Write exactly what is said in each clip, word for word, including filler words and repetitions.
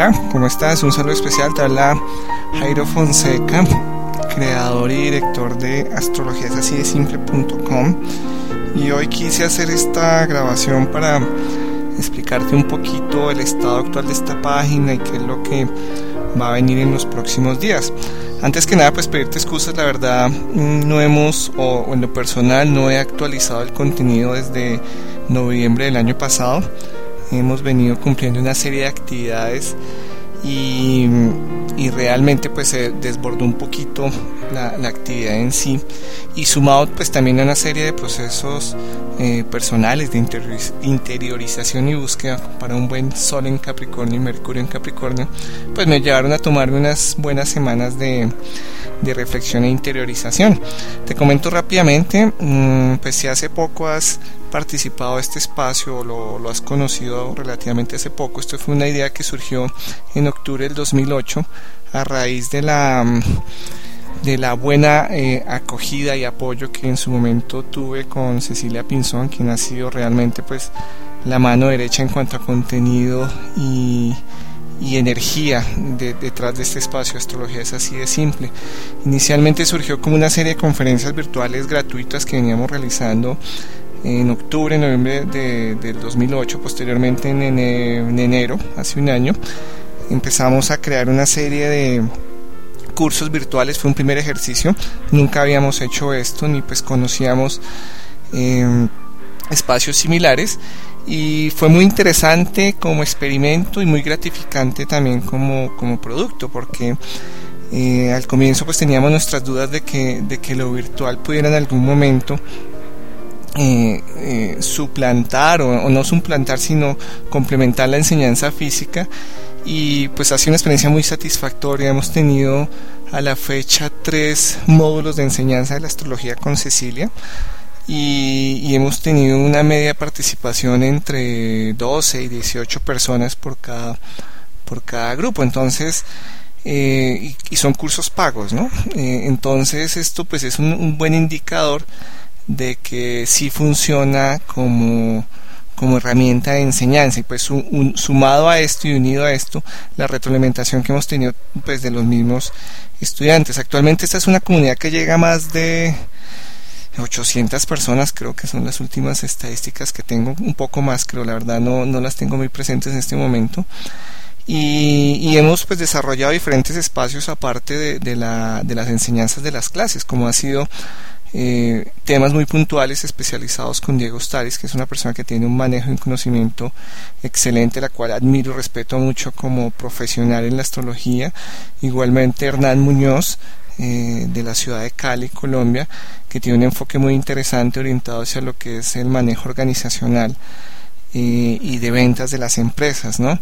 Hola, ¿cómo estás? Un saludo especial, te habla Jairo Fonseca, creador y director de astrología es así de simple punto com, y hoy quise hacer esta grabación para explicarte un poquito el estado actual de esta página y qué es lo que va a venir en los próximos días. Antes que nada, pues pedirte excusas, la verdad no hemos, o, o en lo personal no he actualizado el contenido desde noviembre del año pasado. Hemos venido cumpliendo una serie de actividades y, y realmente pues se desbordó un poquito la, la actividad en sí, y sumado pues también a una serie de procesos eh, personales de interioriz- interiorización y búsqueda para un buen Sol en Capricornio y Mercurio en Capricornio, pues me llevaron a tomarme unas buenas semanas de, de reflexión e interiorización. Te comento rápidamente, mmm, pues si hace poco has participado de este espacio o lo, lo has conocido relativamente hace poco, esto fue una idea que surgió en octubre del dos mil ocho a raíz de la de la buena eh, acogida y apoyo que en su momento tuve con Cecilia Pinzón, quien ha sido realmente pues la mano derecha en cuanto a contenido y y energía de, detrás de este espacio. Astrología es así de simple. Inicialmente surgió como una serie de conferencias virtuales gratuitas que veníamos realizando en octubre, noviembre de, del dos mil ocho, posteriormente en, en, en enero, hace un año, empezamos a crear una serie de cursos virtuales. Fue un primer ejercicio, nunca habíamos hecho esto, ni pues conocíamos eh, espacios similares, y fue muy interesante como experimento y muy gratificante también como, como producto, porque eh, al comienzo pues teníamos nuestras dudas de que, de que lo virtual pudiera en algún momento Eh, eh, suplantar o, o no suplantar sino complementar la enseñanza física, y pues ha sido una experiencia muy satisfactoria. Hemos tenido a la fecha tres módulos de enseñanza de la astrología con Cecilia, y, y hemos tenido una media participación entre doce y dieciocho personas por cada, por cada grupo. Entonces eh, y, y son cursos pagos, ¿no? Eh, entonces esto pues es un, un buen indicador de que sí funciona como, como herramienta de enseñanza, y pues un, un, sumado a esto y unido a esto, la retroalimentación que hemos tenido pues de los mismos estudiantes. Actualmente esta es una comunidad que llega a más de ochocientas personas, creo que son las últimas estadísticas que tengo, un poco más creo, la verdad no, no las tengo muy presentes en este momento. Y, y hemos pues desarrollado diferentes espacios aparte de, de, la, de las enseñanzas de las clases, como ha sido Eh, temas muy puntuales especializados con Diego Staris, que es una persona que tiene un manejo y un conocimiento excelente, la cual admiro y respeto mucho como profesional en la astrología. Igualmente Hernán Muñoz, eh, de la ciudad de Cali, Colombia, que tiene un enfoque muy interesante orientado hacia lo que es el manejo organizacional eh, y de ventas de las empresas, ¿no?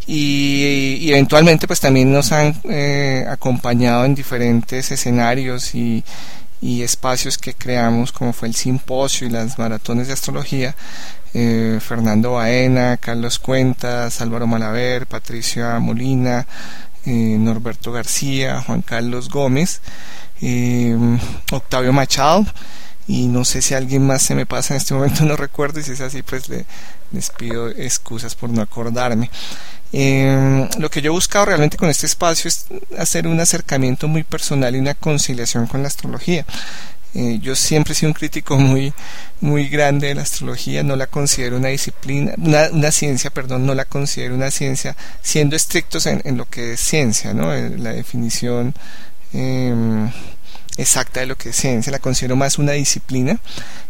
Y, y eventualmente pues también nos han eh, acompañado en diferentes escenarios y y espacios que creamos, como fue el simposio y las maratones de astrología, eh, Fernando Baena, Carlos Cuentas, Álvaro Malaver, Patricia Molina, eh, Norberto García, Juan Carlos Gómez, eh, Octavio Machado, y no sé si alguien más se me pasa en este momento, no recuerdo, y si es así pues le, les pido excusas por no acordarme. Eh, lo que yo he buscado realmente con este espacio es hacer un acercamiento muy personal y una conciliación con la astrología. Eh, yo siempre he sido un crítico muy, muy grande de la astrología, no la considero una disciplina, una, una ciencia, perdón, no la considero una ciencia, siendo estrictos en, en lo que es ciencia, ¿no? La definición eh, exacta de lo que es ciencia, la considero más una disciplina.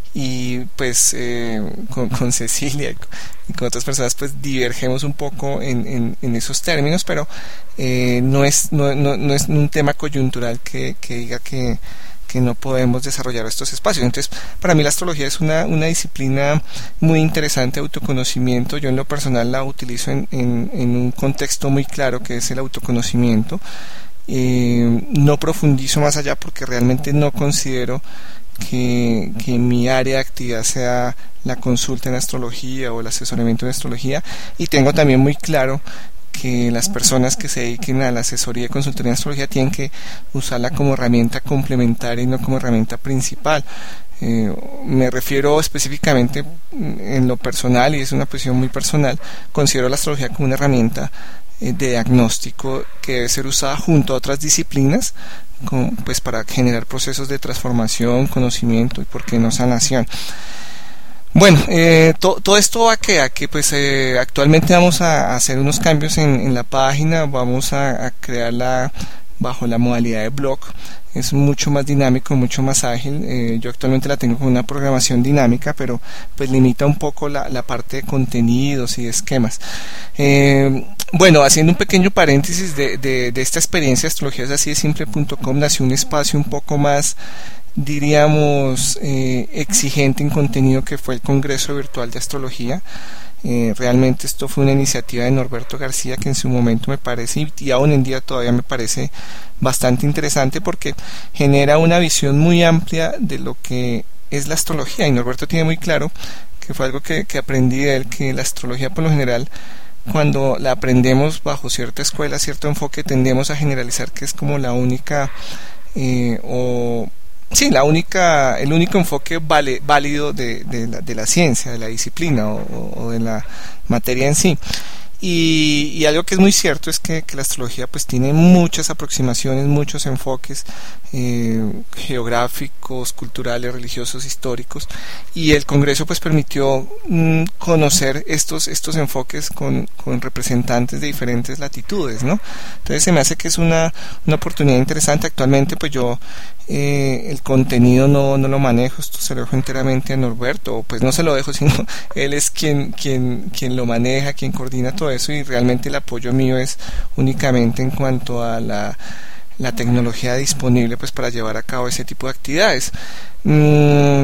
Y pues eh, con, con Cecilia y con, y con otras personas pues divergemos un poco en, en, en esos términos, pero eh, no, es, no, no, no es un tema coyuntural que, que diga que, que no podemos desarrollar estos espacios. Entonces para mí la astrología es una, una disciplina muy interesante de autoconocimiento. Yo en lo personal la utilizo en, en, en un contexto muy claro, que es el autoconocimiento. Eh, no profundizo más allá porque realmente no considero que, que mi área de actividad sea la consulta en astrología o el asesoramiento en astrología, y tengo también muy claro que las personas que se dediquen a la asesoría y consultoría en astrología tienen que usarla como herramienta complementaria y no como herramienta principal. Eh, me refiero específicamente en lo personal, y es una posición muy personal, considero la astrología como una herramienta eh, de diagnóstico que debe ser usada junto a otras disciplinas, con, pues para generar procesos de transformación, conocimiento y por qué no sanación. Bueno, eh, to, todo esto va a que, a que pues eh, actualmente vamos a, a hacer unos cambios en, en la página, vamos a, a crearla bajo la modalidad de blog. Es mucho más dinámico, mucho más ágil. Eh, yo actualmente la tengo con una programación dinámica, pero pues limita un poco la, la parte de contenidos y de esquemas. Eh, bueno, haciendo un pequeño paréntesis de, de, de esta experiencia, astrologías así de simple punto com nació un espacio un poco más, diríamos, eh, exigente en contenido, que fue el Congreso Virtual de Astrología. Eh, realmente esto fue una iniciativa de Norberto García, que en su momento me parece, y aún en día todavía me parece bastante interesante, porque genera una visión muy amplia de lo que es la astrología, y Norberto tiene muy claro, que fue algo que, que aprendí de él, que la astrología por lo general, cuando la aprendemos bajo cierta escuela, cierto enfoque, tendemos a generalizar que es como la única eh, o Sí, la única, el único enfoque vale, válido de, de, la, de la ciencia, de la disciplina o, o de la materia en sí. Y, y algo que es muy cierto es que, que la astrología pues tiene muchas aproximaciones, muchos enfoques eh, geográficos, culturales, religiosos, históricos, y el Congreso pues permitió mm, conocer estos, estos enfoques con, con representantes de diferentes latitudes, ¿no? Entonces se me hace que es una, una oportunidad interesante. Actualmente pues yo eh, el contenido no, no lo manejo, esto se lo dejo enteramente a Norberto, o pues no se lo dejo, sino él es quien, quien, quien lo maneja, quien coordina todo eso, y realmente el apoyo mío es únicamente en cuanto a la, la tecnología disponible pues para llevar a cabo ese tipo de actividades. Mm,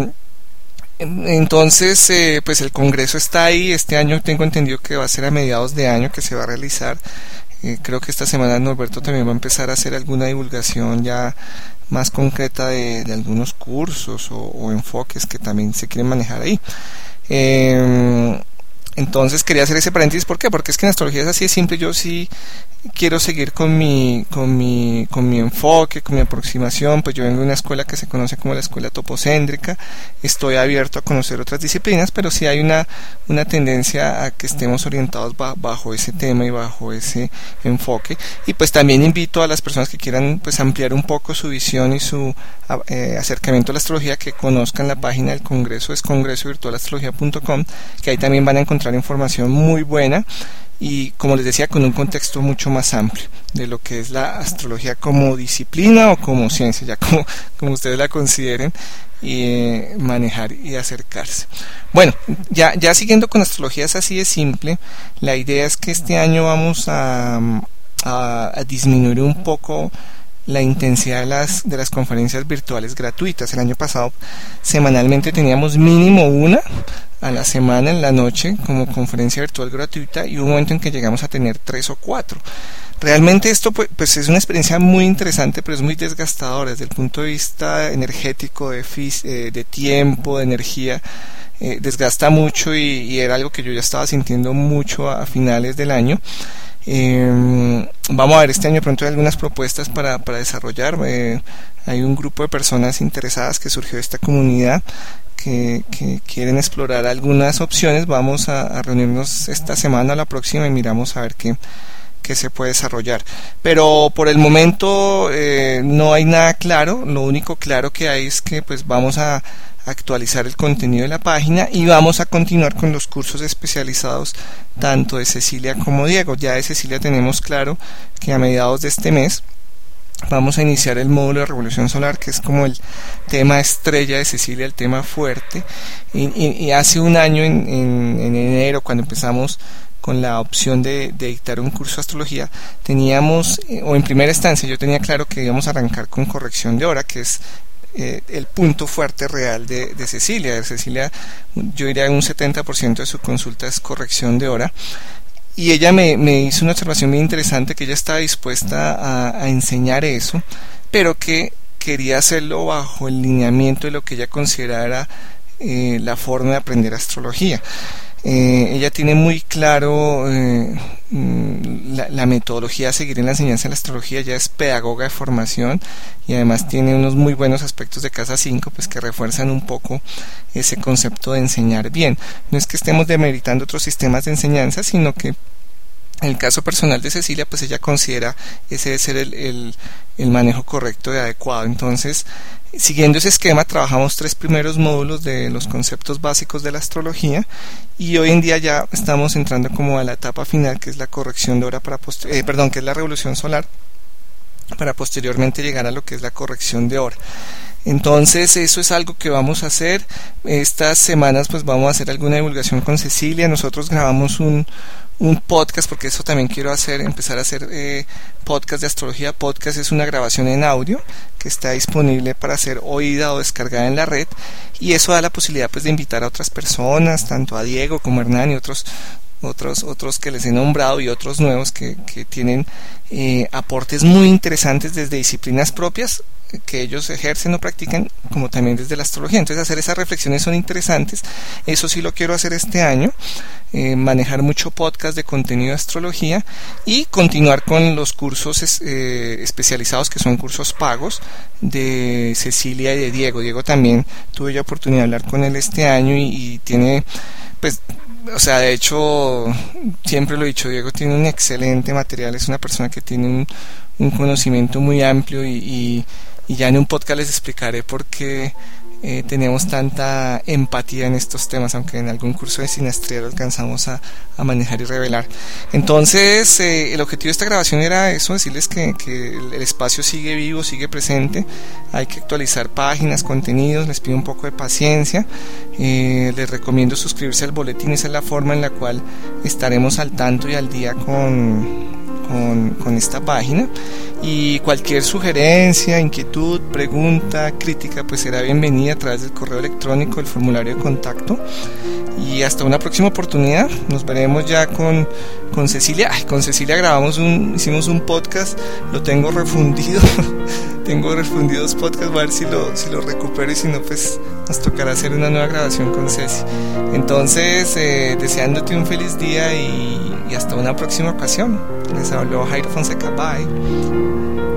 entonces eh, pues el congreso está ahí. Este año tengo entendido que va a ser a mediados de año que se va a realizar. Eh, creo que esta semana Norberto también va a empezar a hacer alguna divulgación ya más concreta de, de algunos cursos o, o enfoques que también se quieren manejar ahí. Eh, Entonces quería hacer ese paréntesis. ¿Por qué? Porque es que en astrología es así de simple. Yo sí quiero seguir con mi, con mi, con mi enfoque, con mi aproximación. Pues yo vengo de una escuela que se conoce como la escuela topocéntrica. Estoy abierto a conocer otras disciplinas, pero sí hay una, una tendencia a que estemos orientados ba- bajo ese tema y bajo ese enfoque. Y pues también invito a las personas que quieran pues ampliar un poco su visión y su eh, acercamiento a la astrología, que conozcan la página del Congreso, es congreso virtual astrología punto com, que ahí también van a encontrar información muy buena, y como les decía, con un contexto mucho más amplio de lo que es la astrología como disciplina o como ciencia, ya como, como ustedes la consideren, y eh, manejar y acercarse. Bueno, ya, ya siguiendo con astrologías así de simple, la idea es que este año vamos a, a, a disminuir un poco la intensidad de las, de las conferencias virtuales gratuitas. El año pasado semanalmente teníamos mínimo una a la semana en la noche como conferencia virtual gratuita, y hubo un momento en que llegamos a tener tres o cuatro. Realmente esto pues, pues es una experiencia muy interesante, pero es muy desgastadora desde el punto de vista energético, de, fis, eh, de tiempo, de energía. Eh, desgasta mucho, y, y era algo que yo ya estaba sintiendo mucho a, a finales del año. Eh, vamos a ver, este año pronto hay algunas propuestas para, para desarrollar. Eh, hay un grupo de personas interesadas que surgió de esta comunidad que, que quieren explorar algunas opciones. Vamos a, a reunirnos esta semana o la próxima y miramos a ver qué, qué se puede desarrollar. Pero por el momento eh, no hay nada claro. Lo único claro que hay es que pues vamos a actualizar el contenido de la página y vamos a continuar con los cursos especializados tanto de Cecilia como Diego. Ya de Cecilia tenemos claro que a mediados de este mes vamos a iniciar el módulo de Revolución Solar, que es como el tema estrella de Cecilia, el tema fuerte. Y, y, y hace un año, en, en, en enero, cuando empezamos con la opción de, de dictar un curso de astrología, teníamos, o en primera instancia yo tenía claro que íbamos a arrancar con corrección de hora, que es Eh, el punto fuerte real de, de Cecilia. De Cecilia, yo diría un setenta por ciento de su consulta es corrección de hora, y ella me, me hizo una observación muy interesante, que ella estaba dispuesta a, a enseñar eso, pero que quería hacerlo bajo el lineamiento de lo que ella considerara eh, la forma de aprender astrología. Eh, ella tiene muy claro eh, la, la metodología a seguir en la enseñanza de la astrología. Ella es pedagoga de formación y además tiene unos muy buenos aspectos de casa cinco, pues que refuerzan un poco ese concepto de enseñar bien. No es que estemos demeritando otros sistemas de enseñanza, sino que En el caso personal de Cecilia, pues ella considera ese debe ser el, el, el manejo correcto y adecuado. Entonces, siguiendo ese esquema, trabajamos tres primeros módulos de los conceptos básicos de la astrología y hoy en día ya estamos entrando como a la etapa final, que es la corrección de hora para poster- eh, perdón, que es la revolución solar, para posteriormente llegar a lo que es la corrección de hora. Entonces eso es algo que vamos a hacer. Estas semanas pues vamos a hacer alguna divulgación con Cecilia. Nosotros grabamos un, un podcast, porque eso también quiero hacer, empezar a hacer eh, podcast de astrología. Podcast es una grabación en audio que está disponible para ser oída o descargada en la red, y eso da la posibilidad pues de invitar a otras personas, tanto a Diego como a Hernán y otros otros otros que les he nombrado, y otros nuevos que, que tienen eh, aportes muy interesantes desde disciplinas propias que ellos ejercen o practican, como también desde la astrología. Entonces hacer esas reflexiones son interesantes. Eso sí lo quiero hacer este año, eh, manejar mucho podcast de contenido de astrología y continuar con los cursos eh, especializados, que son cursos pagos de Cecilia y de Diego. Diego también tuve la oportunidad de hablar con él este año y, y tiene pues o sea, de hecho, siempre lo he dicho, Diego tiene un excelente material, es una persona que tiene un, un conocimiento muy amplio y, y, y ya en un podcast les explicaré por qué eh, tenemos tanta empatía en estos temas, aunque en algún curso de sinastría lo alcanzamos a, a manejar y revelar. Entonces, eh, el objetivo de esta grabación era eso, decirles que, que el, el espacio sigue vivo, sigue presente, hay que actualizar páginas, contenidos, les pido un poco de paciencia, eh, les recomiendo suscribirse al boletín, esa es la forma en la cual estaremos al tanto y al día con... Con, con esta página, y cualquier sugerencia, inquietud, pregunta, crítica pues será bienvenida a través del correo electrónico, el formulario de contacto, y hasta una próxima oportunidad. Nos veremos ya con, con Cecilia. Ay, con Cecilia grabamos un, hicimos un podcast, lo tengo refundido tengo refundidos podcasts, voy a ver si lo, si lo recupero, y si no pues nos tocará hacer una nueva grabación con Ceci. Entonces eh, deseándote un feliz día y, y hasta una próxima ocasión. Les habló Jairo Fonseca. Bye.